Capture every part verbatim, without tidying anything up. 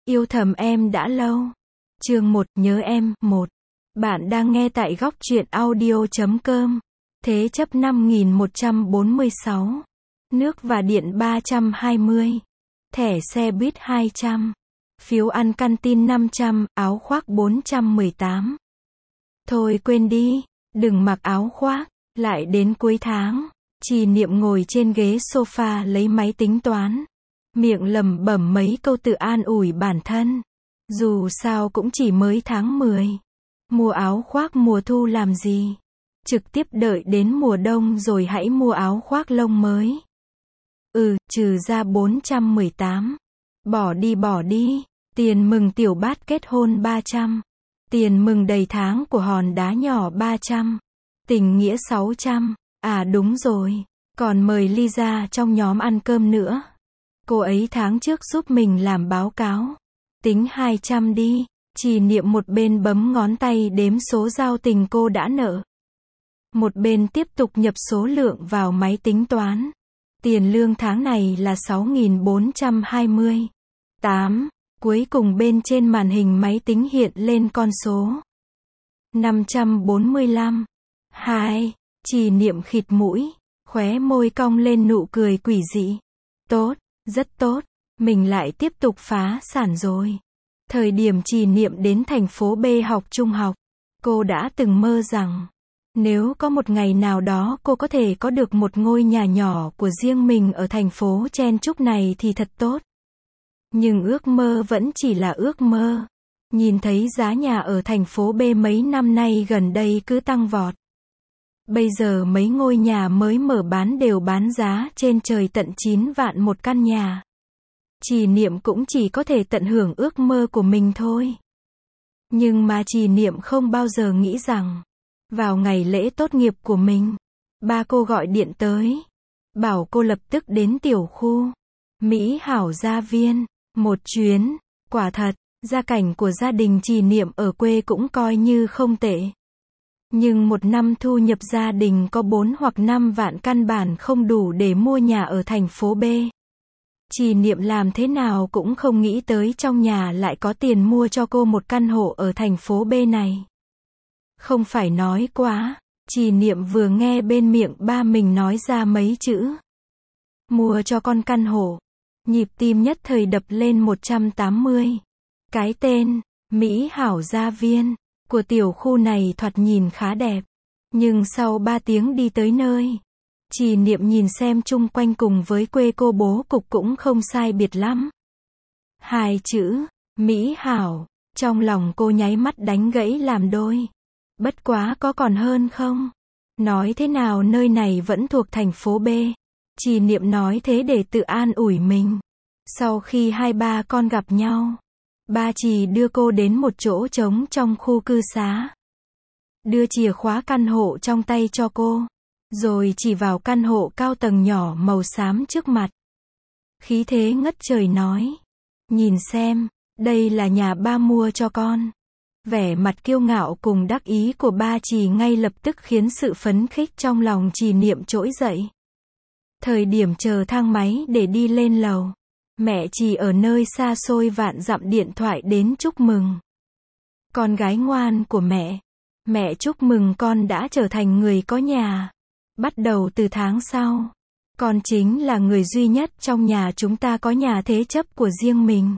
Yêu thầm em đã lâu. Chương một, nhớ em, một. Bạn đang nghe tại góc truyện audio chấm com. Thế chấp năm nghìn một trăm bốn mươi sáu. Nước và điện ba trăm hai mươi. Thẻ xe buýt hai trăm. Phiếu ăn canteen năm trăm, áo khoác bốn trăm mười tám. Thôi quên đi, đừng mặc áo khoác, lại đến cuối tháng. Trì Niệm ngồi trên ghế sofa lấy máy tính toán. Miệng lẩm bẩm mấy câu tự an ủi bản thân. Dù sao cũng chỉ mới tháng mười. Mua áo khoác mùa thu làm gì? Trực tiếp đợi đến mùa đông rồi hãy mua áo khoác lông mới. Ừ, trừ ra bốn trăm mười tám. Bỏ đi bỏ đi. Tiền mừng tiểu bát kết hôn ba trăm. Tiền mừng đầy tháng của hòn đá nhỏ ba trăm. Tình nghĩa sáu trăm. À đúng rồi. Còn mời Lisa trong nhóm ăn cơm nữa. Cô ấy tháng trước giúp mình làm báo cáo. Tính hai trăm đi. Trì Niệm một bên bấm ngón tay đếm số giao tình cô đã nợ. Một bên tiếp tục nhập số lượng vào máy tính toán. Tiền lương tháng này là sáu nghìn bốn trăm hai mươi. tám. Cuối cùng bên trên màn hình máy tính hiện lên con số. năm trăm bốn mươi lăm. hai. Trì Niệm khịt mũi. Khóe môi cong lên nụ cười quỷ dị. Tốt, rất tốt. Mình lại tiếp tục phá sản rồi. Thời điểm Trì Niệm đến thành phố B học trung học, cô đã từng mơ rằng, nếu có một ngày nào đó cô có thể có được một ngôi nhà nhỏ của riêng mình ở thành phố chen chúc này thì thật tốt. Nhưng ước mơ vẫn chỉ là ước mơ. Nhìn thấy giá nhà ở thành phố B mấy năm nay gần đây cứ tăng vọt. Bây giờ mấy ngôi nhà mới mở bán đều bán giá trên trời tận chín vạn một căn nhà. Trì Niệm cũng chỉ có thể tận hưởng ước mơ của mình thôi. Nhưng mà Trì Niệm không bao giờ nghĩ rằng, vào ngày lễ tốt nghiệp của mình, ba cô gọi điện tới, bảo cô lập tức đến tiểu khu Mỹ Hảo Gia Viên, một chuyến. Quả thật, gia cảnh của gia đình Trì Niệm ở quê cũng coi như không tệ. Nhưng một năm thu nhập gia đình có bốn hoặc năm vạn căn bản không đủ để mua nhà ở thành phố B. Trì Niệm làm thế nào cũng không nghĩ tới trong nhà lại có tiền mua cho cô một căn hộ ở thành phố B này. Không phải nói quá, Trì Niệm vừa nghe bên miệng ba mình nói ra mấy chữ. Mua cho con căn hộ. Nhịp tim nhất thời đập lên một trăm tám mươi. Cái tên, Mỹ Hảo Gia Viên, của tiểu khu này thoạt nhìn khá đẹp. Nhưng sau ba tiếng đi tới nơi, Trì Niệm nhìn xem chung quanh cùng với quê cô bố cục cũng không sai biệt lắm. Hai chữ, Mỹ Hảo, trong lòng cô nháy mắt đánh gãy làm đôi. Bất quá có còn hơn không? Nói thế nào nơi này vẫn thuộc thành phố B. Trì Niệm nói thế để tự an ủi mình. Sau khi hai ba con gặp nhau, ba Trì đưa cô đến một chỗ trống trong khu cư xá. Đưa chìa khóa căn hộ trong tay cho cô. Rồi chỉ vào căn hộ cao tầng nhỏ màu xám trước mặt. Khí thế ngất trời nói. Nhìn xem, đây là nhà ba mua cho con. Vẻ mặt kiêu ngạo cùng đắc ý của ba Trì ngay lập tức khiến sự phấn khích trong lòng Trì Niệm trỗi dậy. Thời điểm chờ thang máy để đi lên lầu, mẹ Trì ở nơi xa xôi vạn dặm điện thoại đến chúc mừng. Con gái ngoan của mẹ. Mẹ chúc mừng con đã trở thành người có nhà. Bắt đầu từ tháng sau, con chính là người duy nhất trong nhà chúng ta có nhà thế chấp của riêng mình.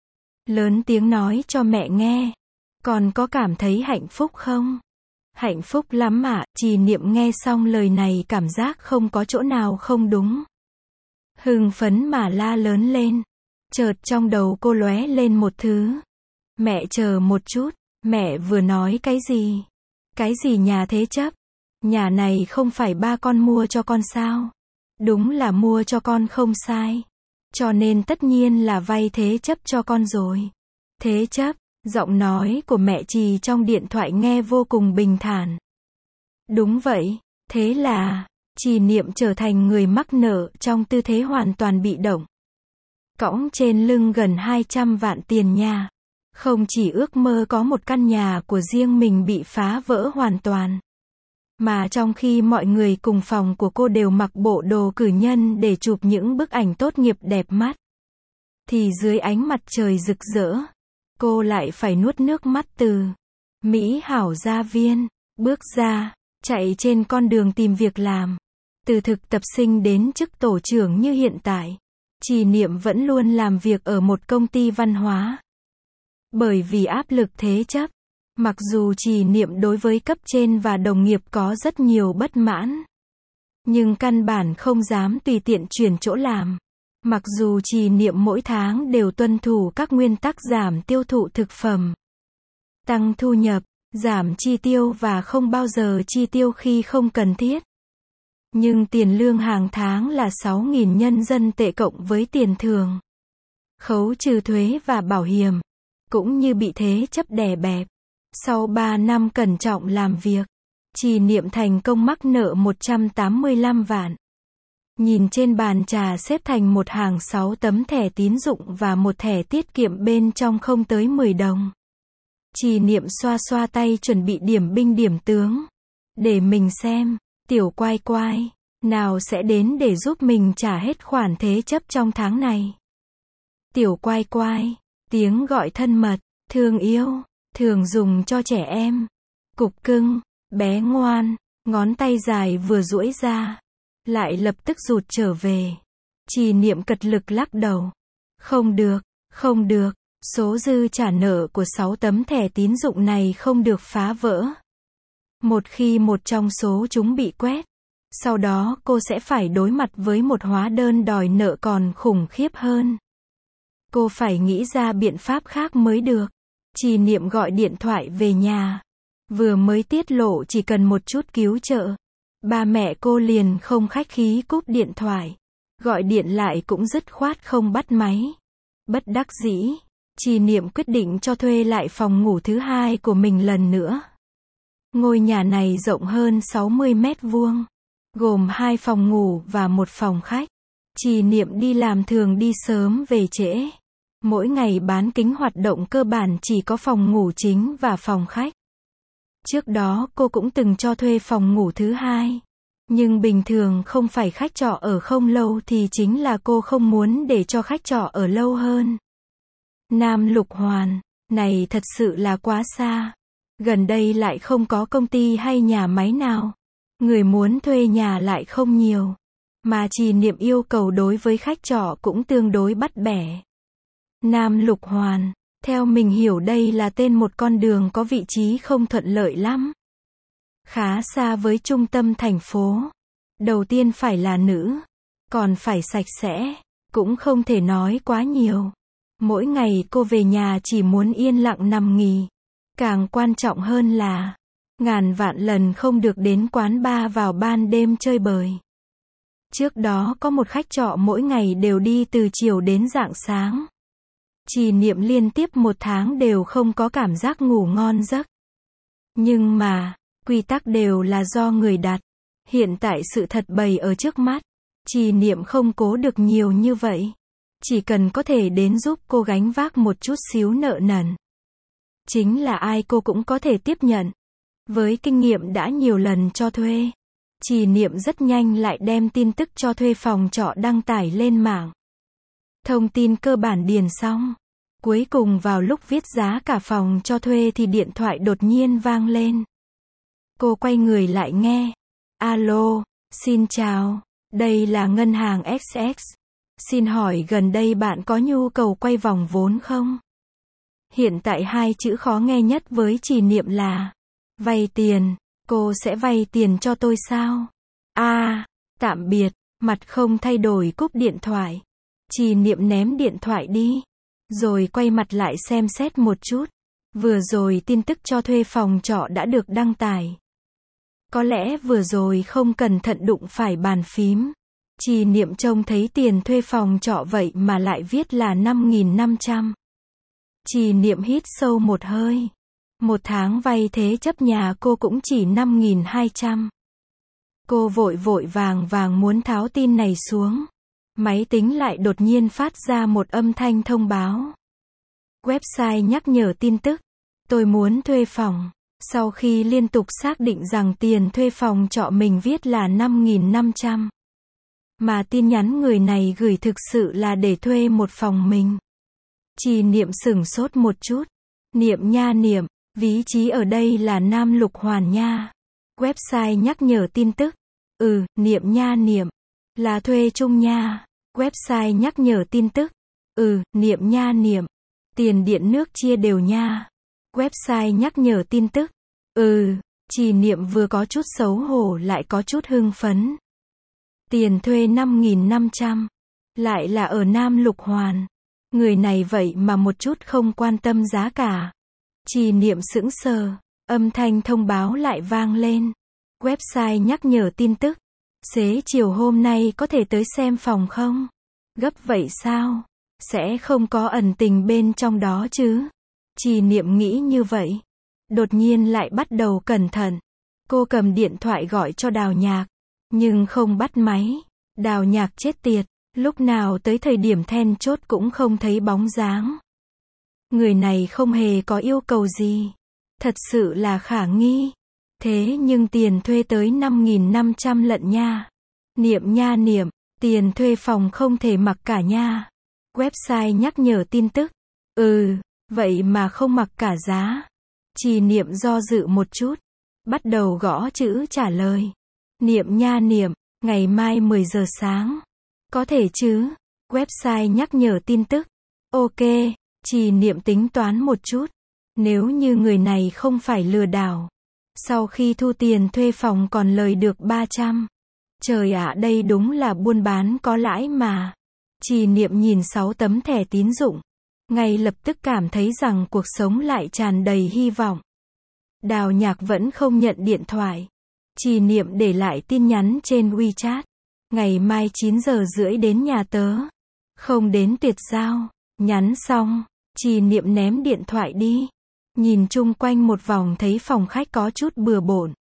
Lớn tiếng nói cho mẹ nghe. Con có cảm thấy hạnh phúc không? Hạnh phúc lắm ạ. Trì Niệm nghe xong lời này cảm giác không có chỗ nào không đúng. Hưng phấn mà la lớn lên. Chợt trong đầu cô lóe lên một thứ. Mẹ chờ một chút, mẹ vừa nói cái gì? Cái gì nhà thế chấp? Nhà này không phải ba con mua cho con sao? Đúng là mua cho con không sai. Cho nên tất nhiên là vay thế chấp cho con rồi. Thế chấp, giọng nói của mẹ Trì trong điện thoại nghe vô cùng bình thản. Đúng vậy, thế là, Trì Niệm trở thành người mắc nợ trong tư thế hoàn toàn bị động. Cõng trên lưng gần hai trăm vạn tiền nhà. Không chỉ ước mơ có một căn nhà của riêng mình bị phá vỡ hoàn toàn. Mà trong khi mọi người cùng phòng của cô đều mặc bộ đồ cử nhân để chụp những bức ảnh tốt nghiệp đẹp mắt. thì dưới ánh mặt trời rực rỡ, cô lại phải nuốt nước mắt từ Mỹ Hảo Gia Viên, bước ra, chạy trên con đường tìm việc làm. Từ thực tập sinh đến chức tổ trưởng như hiện tại, Trì Niệm vẫn luôn làm việc ở một công ty văn hóa. Bởi vì áp lực thế chấp, mặc dù Trì Niệm đối với cấp trên và đồng nghiệp có rất nhiều bất mãn, nhưng căn bản không dám tùy tiện chuyển chỗ làm. Mặc dù Trì Niệm mỗi tháng đều tuân thủ các nguyên tắc giảm tiêu thụ thực phẩm, tăng thu nhập, giảm chi tiêu và không bao giờ chi tiêu khi không cần thiết. Nhưng tiền lương hàng tháng là sáu nghìn nhân dân tệ cộng với tiền thưởng, khấu trừ thuế và bảo hiểm, cũng như bị thế chấp đè bẹp. Sau ba năm cẩn trọng làm việc, Trì Niệm thành công mắc nợ một trăm tám mươi lăm vạn. Nhìn trên bàn trà xếp thành một hàng sáu tấm thẻ tín dụng và một thẻ tiết kiệm bên trong không tới mười đồng. Trì Niệm xoa xoa tay chuẩn bị điểm binh điểm tướng. Để mình xem, tiểu quai quai, nào sẽ đến để giúp mình trả hết khoản thế chấp trong tháng này. Tiểu quai quai, tiếng gọi thân mật, thương yêu, thường dùng cho trẻ em. Cục cưng, bé ngoan, ngón tay dài vừa duỗi ra, lại lập tức rụt trở về. Trì Niệm cật lực lắc đầu. Không được, không được, số dư trả nợ của sáu tấm thẻ tín dụng này không được phá vỡ. Một khi một trong số chúng bị quét, sau đó cô sẽ phải đối mặt với một hóa đơn đòi nợ còn khủng khiếp hơn. Cô phải nghĩ ra biện pháp khác mới được. Trì Niệm gọi điện thoại về nhà. Vừa mới tiết lộ chỉ cần một chút cứu trợ, ba mẹ cô liền không khách khí cúp điện thoại. Gọi điện lại cũng dứt khoát không bắt máy. Bất đắc dĩ, Trì Niệm quyết định cho thuê lại phòng ngủ thứ hai của mình lần nữa. Ngôi nhà này rộng hơn sáu mươi mét vuông, gồm hai phòng ngủ và một phòng khách. Trì Niệm đi làm thường đi sớm về trễ. Mỗi ngày bán kính hoạt động cơ bản chỉ có phòng ngủ chính và phòng khách. Trước đó cô cũng từng cho thuê phòng ngủ thứ hai. Nhưng bình thường không phải khách trọ ở không lâu thì chính là cô không muốn để cho khách trọ ở lâu hơn. Nam Lục Hoàn, này thật sự là quá xa. Gần đây lại không có công ty hay nhà máy nào. Người muốn thuê nhà lại không nhiều. Mà Trì Niệm yêu cầu đối với khách trọ cũng tương đối bắt bẻ. Nam Lục Hoàn, theo mình hiểu đây là tên một con đường có vị trí không thuận lợi lắm. Khá xa với trung tâm thành phố. Đầu tiên phải là nữ, còn phải sạch sẽ, cũng không thể nói quá nhiều. Mỗi ngày cô về nhà chỉ muốn yên lặng nằm nghỉ. Càng quan trọng hơn là, ngàn vạn lần không được đến quán bar vào ban đêm chơi bời. Trước đó có một khách trọ mỗi ngày đều đi từ chiều đến rạng sáng. Trì Niệm liên tiếp một tháng đều không có cảm giác ngủ ngon giấc. Nhưng mà, quy tắc đều là do người đặt. Hiện tại sự thật bày ở trước mắt. Trì Niệm không cố được nhiều như vậy. Chỉ cần có thể đến giúp cô gánh vác một chút xíu nợ nần. Chính là ai cô cũng có thể tiếp nhận. Với kinh nghiệm đã nhiều lần cho thuê, Trì Niệm rất nhanh lại đem tin tức cho thuê phòng trọ đăng tải lên mạng. Thông tin cơ bản điền xong. Cuối cùng vào lúc viết giá cả phòng cho thuê thì điện thoại đột nhiên vang lên. Cô quay người lại nghe. Alo, xin chào, đây là ngân hàng ét ét. Xin hỏi gần đây bạn có nhu cầu quay vòng vốn không? Hiện tại hai chữ khó nghe nhất với Trì Niệm là vay tiền. Cô sẽ vay tiền cho tôi sao? À, tạm biệt, mặt không thay đổi cúp điện thoại. Trì Niệm ném điện thoại đi, rồi quay mặt lại xem xét một chút. Vừa rồi tin tức cho thuê phòng trọ đã được đăng tải. Có lẽ vừa rồi không cẩn thận đụng phải bàn phím. Trì Niệm trông thấy tiền thuê phòng trọ vậy mà lại viết là năm nghìn năm trăm. Trì Niệm hít sâu một hơi. Một tháng vay thế chấp nhà cô cũng chỉ năm nghìn hai trăm. Cô vội vội vàng vàng muốn tháo tin này xuống. Máy tính lại đột nhiên phát ra một âm thanh thông báo. Website nhắc nhở tin tức. Tôi muốn thuê phòng. Sau khi liên tục xác định rằng tiền thuê phòng trọ mình viết là năm nghìn năm trăm. Mà tin nhắn người này gửi thực sự là để thuê một phòng mình. Trì Niệm sửng sốt một chút. Niệm nha Niệm, ví trí ở đây là Nam Lục Hoàn nha. Website nhắc nhở tin tức. Ừ, Niệm nha Niệm. Là thuê chung nha. Website nhắc nhở tin tức. Ừ, Niệm nha Niệm. Tiền điện nước chia đều nha. Website nhắc nhở tin tức. Ừ, Trì Niệm vừa có chút xấu hổ lại có chút hưng phấn. Tiền thuê năm nghìn năm trăm. Lại là ở Nam Lục Hoàn. Người này vậy mà một chút không quan tâm giá cả. Trì Niệm sững sờ. Âm thanh thông báo lại vang lên. Website nhắc nhở tin tức. Xế chiều hôm nay có thể tới xem phòng không? Gấp vậy sao? Sẽ không có ẩn tình bên trong đó chứ? Trì Niệm nghĩ như vậy. Đột nhiên lại bắt đầu cẩn thận. Cô cầm điện thoại gọi cho Đào Nhạc. Nhưng không bắt máy. Đào Nhạc chết tiệt. Lúc nào tới thời điểm then chốt cũng không thấy bóng dáng. Người này không hề có yêu cầu gì. Thật sự là khả nghi. Thế nhưng tiền thuê tới năm nghìn năm trăm lận nha. Niệm nha Niệm, tiền thuê phòng không thể mặc cả nha. Website nhắc nhở tin tức. Ừ, vậy mà không mặc cả giá. Trì Niệm do dự một chút. Bắt đầu gõ chữ trả lời. Niệm nha Niệm, ngày mai mười giờ sáng. Có thể chứ? Website nhắc nhở tin tức. Ok, Trì Niệm tính toán một chút. Nếu như người này không phải lừa đảo. Sau khi thu tiền thuê phòng còn lời được ba trăm. Trời ạ, đây đúng là buôn bán có lãi mà. Trì Niệm nhìn sáu tấm thẻ tín dụng. Ngay lập tức cảm thấy rằng cuộc sống lại tràn đầy hy vọng. Đào Nhạc vẫn không nhận điện thoại. Trì Niệm để lại tin nhắn trên WeChat. Ngày mai chín giờ rưỡi đến nhà tớ. Không đến tuyệt giao. Nhắn xong, Trì Niệm ném điện thoại đi. Nhìn chung quanh một vòng thấy phòng khách có chút bừa bộn.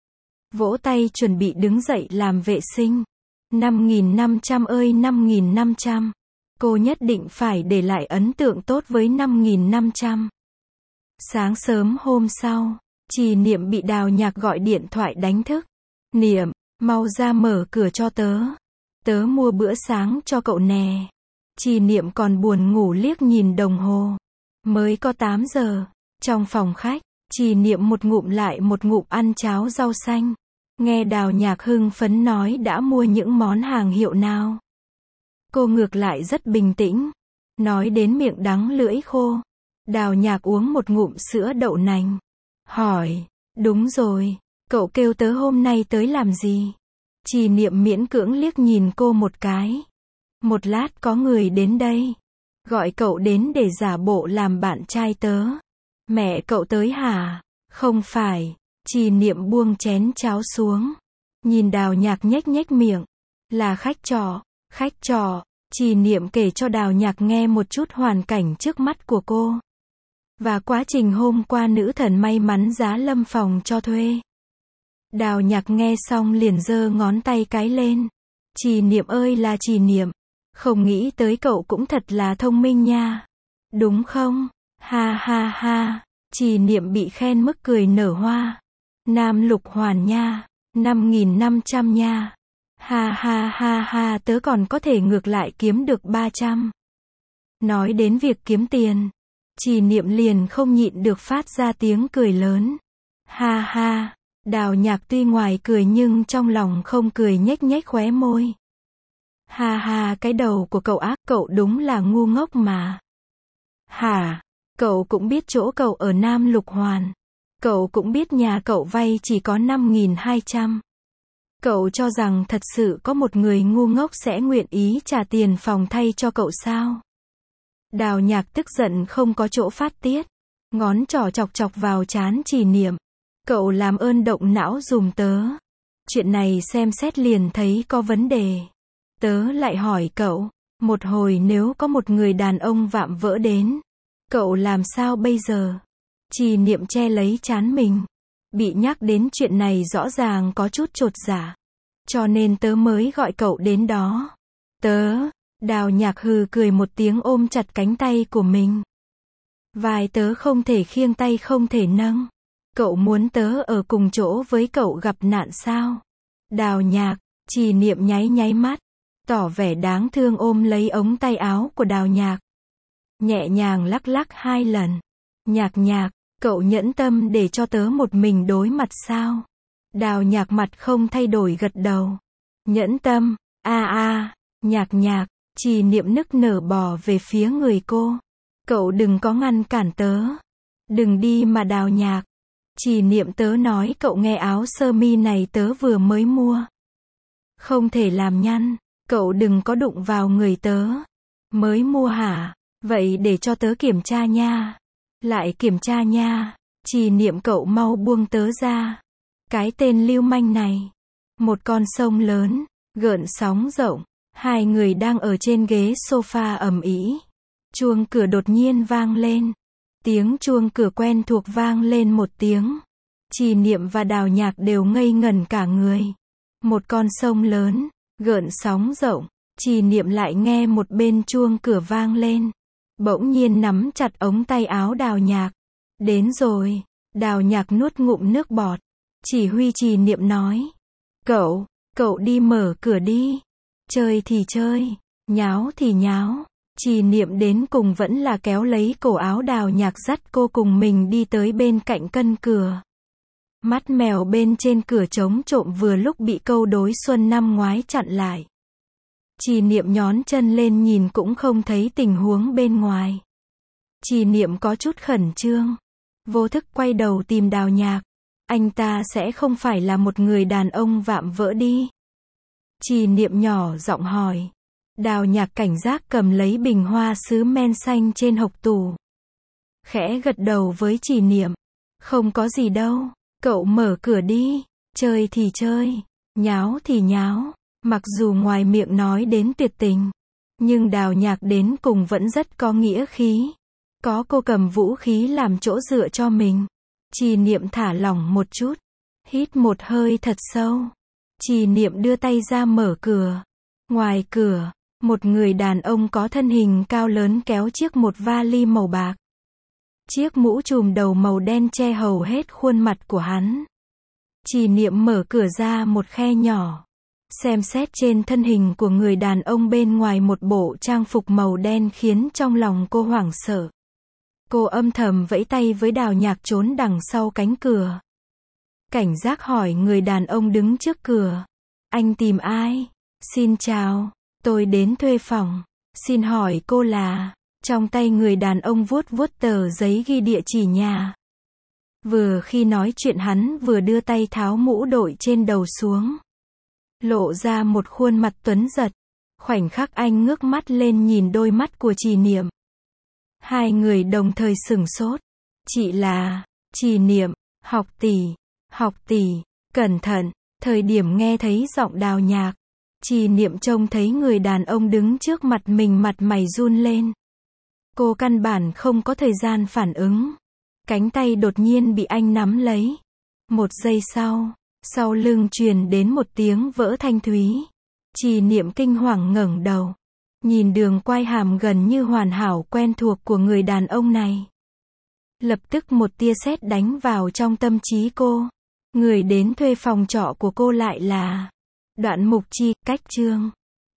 Vỗ tay chuẩn bị đứng dậy làm vệ sinh. năm nghìn năm trăm ơi năm nghìn năm trăm. Cô nhất định phải để lại ấn tượng tốt với năm nghìn năm trăm. Sáng sớm hôm sau, Trì Niệm bị Đào Nhạc gọi điện thoại đánh thức. Niệm, mau ra mở cửa cho tớ. Tớ mua bữa sáng cho cậu nè. Trì Niệm còn buồn ngủ liếc nhìn đồng hồ. Mới có tám giờ. Trong phòng khách, Trì Niệm một ngụm lại một ngụm ăn cháo rau xanh. Nghe Đào Nhạc hưng phấn nói đã mua những món hàng hiệu nào. Cô ngược lại rất bình tĩnh. Nói đến miệng đắng lưỡi khô. Đào Nhạc uống một ngụm sữa đậu nành. Hỏi, đúng rồi, cậu kêu tớ hôm nay tới làm gì? Trì Niệm miễn cưỡng liếc nhìn cô một cái. Một lát có người đến đây. Gọi cậu đến để giả bộ làm bạn trai tớ. Mẹ cậu tới hả? Không phải. Trì Niệm buông chén cháo xuống. Nhìn Đào Nhạc nhếch nhếch miệng. Là khách trọ. Khách trọ. Trì Niệm kể cho Đào Nhạc nghe một chút hoàn cảnh trước mắt của cô. Và quá trình hôm qua nữ thần may mắn giá lâm phòng cho thuê. Đào Nhạc nghe xong liền giơ ngón tay cái lên. Trì Niệm ơi là Trì Niệm. Không nghĩ tới cậu cũng thật là thông minh nha. Đúng không? Ha ha ha. Trì Niệm bị khen mức cười nở hoa. Nam Lục Hoàn nha. năm nghìn năm trăm nha. Ha ha ha ha, tớ còn có thể ngược lại kiếm được ba trăm. Nói đến việc kiếm tiền, Trì Niệm liền không nhịn được phát ra tiếng cười lớn. Ha ha. Đào Nhạc tuy ngoài cười nhưng trong lòng không cười, nhếch nhếch khóe môi. Ha ha, cái đầu của cậu ác, cậu đúng là ngu ngốc mà. Hả? Cậu cũng biết chỗ cậu ở Nam Lục Hoàn. Cậu cũng biết nhà cậu vay chỉ có năm nghìn hai trăm. Cậu cho rằng thật sự có một người ngu ngốc sẽ nguyện ý trả tiền phòng thay cho cậu sao? Đào Nhạc tức giận không có chỗ phát tiết. Ngón trỏ chọc chọc vào trán Trì Niệm. Cậu làm ơn động não dùm tớ. Chuyện này xem xét liền thấy có vấn đề. Tớ lại hỏi cậu, một hồi nếu có một người đàn ông vạm vỡ đến, cậu làm sao bây giờ? Trì Niệm che lấy trán mình. Bị nhắc đến chuyện này rõ ràng có chút chột dạ. Cho nên tớ mới gọi cậu đến đó. Tớ, Đào Nhạc hừ cười một tiếng ôm chặt cánh tay của mình. Vai tớ không thể khiêng tay không thể nâng. Cậu muốn tớ ở cùng chỗ với cậu gặp nạn sao? Đào Nhạc, Trì Niệm nháy nháy mắt. tỏ vẻ đáng thương ôm lấy ống tay áo của Đào Nhạc. Nhẹ nhàng lắc lắc hai lần. Nhạc Nhạc, cậu nhẫn tâm để cho tớ một mình đối mặt sao? Đào Nhạc mặt không thay đổi gật đầu. Nhẫn tâm, a a, Nhạc Nhạc, Trì Niệm nức nở bò về phía người cô. Cậu đừng có ngăn cản tớ. Đừng đi mà Đào Nhạc. Trì Niệm tớ nói cậu nghe áo sơ mi này tớ vừa mới mua. Không thể làm nhăn, cậu đừng có đụng vào người tớ. Mới mua hả? Vậy để cho tớ kiểm tra nha. Lại kiểm tra nha. Trì Niệm cậu mau buông tớ ra. Cái tên lưu manh này. Một con sông lớn, gợn sóng rộng. Hai người đang ở trên ghế sofa ầm ĩ. Chuông cửa đột nhiên vang lên. Tiếng chuông cửa quen thuộc vang lên một tiếng. Trì Niệm và Đào Nhạc đều ngây ngẩn cả người. Một con sông lớn, gợn sóng rộng. Trì Niệm lại nghe một bên chuông cửa vang lên. Bỗng nhiên nắm chặt ống tay áo Đào Nhạc. Đến rồi. Đào Nhạc nuốt ngụm nước bọt. Chỉ huy Trì Niệm nói. Cậu, cậu đi mở cửa đi. Chơi thì chơi, nháo thì nháo. Trì Niệm đến cùng vẫn là kéo lấy cổ áo Đào Nhạc dắt cô cùng mình đi tới bên cạnh cân cửa. Mắt mèo bên trên cửa trống trộm vừa lúc bị câu đối xuân năm ngoái chặn lại. Trì Niệm nhón chân lên nhìn cũng không thấy tình huống bên ngoài. Trì Niệm có chút khẩn trương. Vô thức quay đầu tìm Đào Nhạc. Anh ta sẽ không phải là một người đàn ông vạm vỡ đi. Trì Niệm nhỏ giọng hỏi. Đào Nhạc cảnh giác cầm lấy bình hoa sứ men xanh trên hộc tủ. Khẽ gật đầu với Trì Niệm. Không có gì đâu, cậu mở cửa đi. Chơi thì chơi, nháo thì nháo. Mặc dù ngoài miệng nói đến tuyệt tình, nhưng Đào Nhạc đến cùng vẫn rất có nghĩa khí. Có cô cầm vũ khí làm chỗ dựa cho mình. Trì Niệm thả lỏng một chút. Hít một hơi thật sâu. Trì Niệm đưa tay ra mở cửa. Ngoài cửa, một người đàn ông có thân hình cao lớn kéo chiếc một vali màu bạc. Chiếc mũ trùm đầu màu đen che hầu hết khuôn mặt của hắn. Trì Niệm mở cửa ra một khe nhỏ. Xem xét trên thân hình của người đàn ông bên ngoài một bộ trang phục màu đen khiến trong lòng cô hoảng sợ. Cô âm thầm vẫy tay với Đào Nhạc trốn đằng sau cánh cửa. Cảnh giác hỏi người đàn ông đứng trước cửa. Anh tìm ai? Xin chào, tôi đến thuê phòng. Xin hỏi cô là... Trong tay người đàn ông vuốt vuốt tờ giấy ghi địa chỉ nhà. Vừa khi nói chuyện hắn vừa đưa tay tháo mũ đội trên đầu xuống. Lộ ra một khuôn mặt tuấn giật. Khoảnh khắc anh ngước mắt lên nhìn đôi mắt của Trì Niệm. Hai người đồng thời sửng sốt. Chị là... Trì Niệm, học tỷ, học tỷ, cẩn thận. Thời điểm nghe thấy giọng Đào Nhạc, Trì Niệm trông thấy người đàn ông đứng trước mặt mình mặt mày run lên. Cô căn bản không có thời gian phản ứng. Cánh tay đột nhiên bị anh nắm lấy. Một giây sau, sau lưng truyền đến một tiếng vỡ thanh thúy. Trì Niệm kinh hoàng ngẩng đầu. Nhìn đường quai hàm gần như hoàn hảo quen thuộc của người đàn ông này. Lập tức một tia sét đánh vào trong tâm trí cô. Người đến thuê phòng trọ của cô lại là Đoạn Mục Chi, cách chương